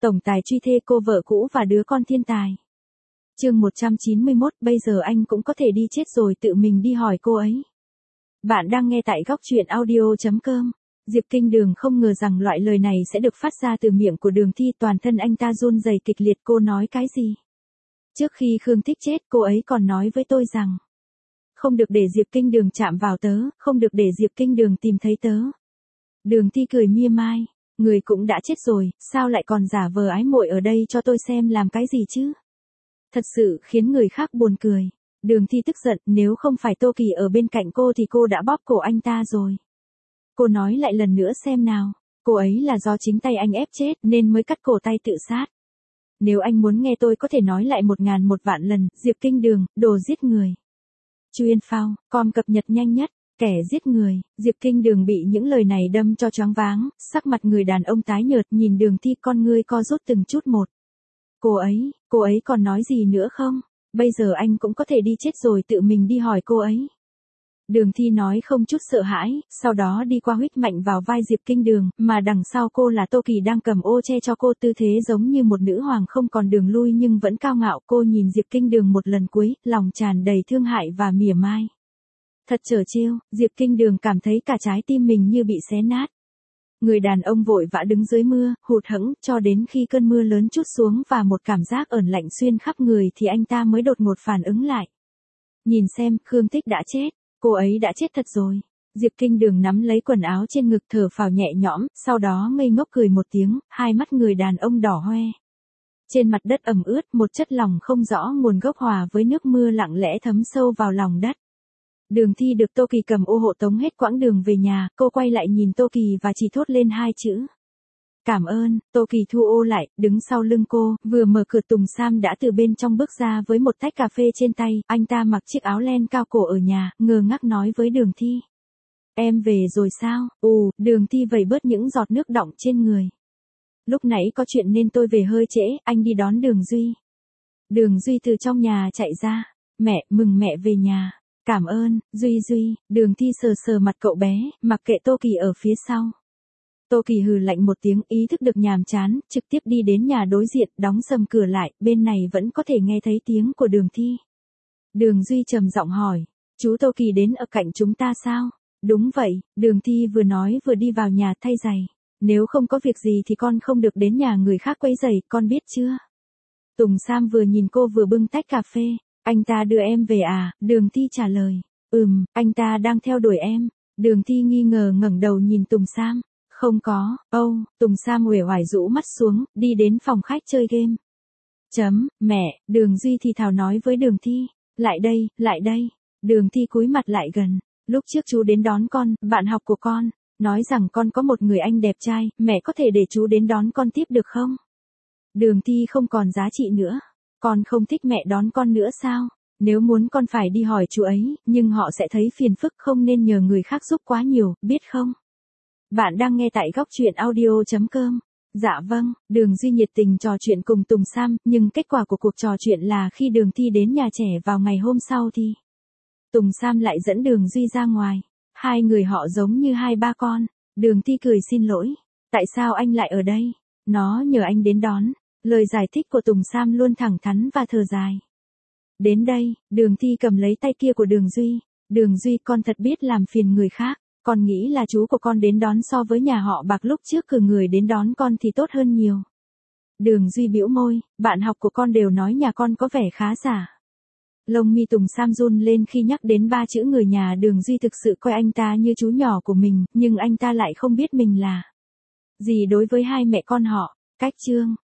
Tổng tài truy thê cô vợ cũ và đứa con thiên tài. Chương 191, bây giờ anh cũng có thể đi chết rồi, tự mình đi hỏi cô ấy. Bạn đang nghe tại góc truyện audio.com. Diệp Kinh Đường không ngờ rằng loại lời này sẽ được phát ra từ miệng của Đường Thi, toàn thân anh ta run rẩy kịch liệt. Cô nói cái gì? Trước khi Khương Thích chết, cô ấy còn nói với tôi rằng không được để Diệp Kinh Đường chạm vào tớ, không được để Diệp Kinh Đường tìm thấy tớ. Đường Thi cười mỉa mai, người cũng đã chết rồi, sao lại còn giả vờ ái muội ở đây cho tôi xem làm cái gì chứ? Thật sự khiến người khác buồn cười. Đường Thi tức giận, nếu không phải Tô Kỳ ở bên cạnh cô thì cô đã bóp cổ anh ta rồi. Cô nói lại lần nữa xem nào, cô ấy là do chính tay anh ép chết nên mới cắt cổ tay tự sát. Nếu anh muốn nghe tôi có thể nói lại 1001 vạn lần, Diệp Kinh Đường, đồ giết người. Chuyên phao, com cập nhật nhanh nhất, kẻ giết người. Diệp Kinh Đường bị những lời này đâm cho choáng váng, sắc mặt người đàn ông tái nhợt, nhìn Đường Thi, con ngươi co rút từng chút một. Cô ấy còn nói gì nữa không? Bây giờ anh cũng có thể đi chết rồi, tự mình đi hỏi cô ấy. Đường Thi nói không chút sợ hãi, sau đó đi qua huých mạnh vào vai Diệp Kinh Đường, mà đằng sau cô là Tô Kỳ đang cầm ô che cho cô, tư thế giống như một nữ hoàng không còn đường lui nhưng vẫn cao ngạo. Cô nhìn Diệp Kinh Đường một lần cuối, lòng tràn đầy thương hại và mỉa mai. Thật trớ trêu, Diệp Kinh Đường cảm thấy cả trái tim mình như bị xé nát. Người đàn ông vội vã đứng dưới mưa, hụt hẫng, cho đến khi cơn mưa lớn trút xuống và một cảm giác ởn lạnh xuyên khắp người thì anh ta mới đột ngột phản ứng lại. Nhìn xem, Khương Thích đã chết, cô ấy đã chết thật rồi. Diệp Kinh Đường nắm lấy quần áo trên ngực, thở phào nhẹ nhõm, sau đó ngây ngốc cười một tiếng, hai mắt người đàn ông đỏ hoe. Trên mặt đất ẩm ướt, một chất lỏng không rõ nguồn gốc hòa với nước mưa lặng lẽ thấm sâu vào lòng đất. Đường Thi được Tô Kỳ cầm ô hộ tống hết quãng đường về nhà, cô quay lại nhìn Tô Kỳ và chỉ thốt lên hai chữ. Cảm ơn. Tô Kỳ thu ô lại, đứng sau lưng cô, vừa mở cửa Tùng Sam đã từ bên trong bước ra với một tách cà phê trên tay, anh ta mặc chiếc áo len cao cổ ở nhà, ngơ ngác nói với Đường Thi. Em về rồi sao? Đường Thi vẩy bớt những giọt nước đọng trên người. Lúc nãy có chuyện nên tôi về hơi trễ, anh đi đón Đường Duy. Đường Duy từ trong nhà chạy ra. Mẹ, mừng mẹ về nhà. Cảm ơn, Duy. Đường Thi sờ sờ mặt cậu bé, mặc kệ Tô Kỳ ở phía sau. Tô Kỳ hừ lạnh một tiếng, ý thức được nhàm chán, trực tiếp đi đến nhà đối diện, đóng sầm cửa lại, bên này vẫn có thể nghe thấy tiếng của Đường Thi. Đường Duy trầm giọng hỏi, chú Tô Kỳ đến ở cạnh chúng ta sao? Đúng vậy, Đường Thi vừa nói vừa đi vào nhà thay giày. Nếu không có việc gì thì con không được đến nhà người khác quấy rầy, con biết chưa? Tùng Sam vừa nhìn cô vừa bưng tách cà phê. Anh ta đưa em về à? Đường Thi trả lời. Anh ta đang theo đuổi em. Đường Thi nghi ngờ ngẩng đầu nhìn Tùng Sam. Không có. Tùng Sam uể oải rũ mắt xuống, đi đến phòng khách chơi game. Mẹ, Đường Duy thì thào nói với Đường Thi. Lại đây. Đường Thi cúi mặt lại gần. Lúc trước chú đến đón con, bạn học của con, nói rằng con có một người anh đẹp trai, mẹ có thể để chú đến đón con tiếp được không? Đường Thi không còn giá trị nữa. Con không thích mẹ đón con nữa sao? Nếu muốn con phải đi hỏi chú ấy, nhưng họ sẽ thấy phiền phức, không nên nhờ người khác giúp quá nhiều, biết không? Bạn đang nghe tại góc truyện audio.com. Dạ vâng, Đường Duy nhiệt tình trò chuyện cùng Tùng Sam, nhưng kết quả của cuộc trò chuyện là khi Đường Thi đến nhà trẻ vào ngày hôm sau thì Tùng Sam lại dẫn Đường Duy ra ngoài. Hai người họ giống như hai ba con. Đường Thi cười xin lỗi. Tại sao anh lại ở đây? Nó nhờ anh đến đón. Lời giải thích của Tùng Sam luôn thẳng thắn và thở dài. Đến đây, Đường Thi cầm lấy tay kia của Đường Duy. Đường Duy, con thật biết làm phiền người khác. Con nghĩ là chú của con đến đón so với nhà họ Bạc lúc trước cử người đến đón con thì tốt hơn nhiều. Đường Duy bĩu môi, bạn học của con đều nói nhà con có vẻ khá giả. Lông mi Tùng Sam run lên khi nhắc đến ba chữ người nhà. Đường Duy thực sự coi anh ta như chú nhỏ của mình, nhưng anh ta lại không biết mình là gì đối với hai mẹ con họ. Cách chương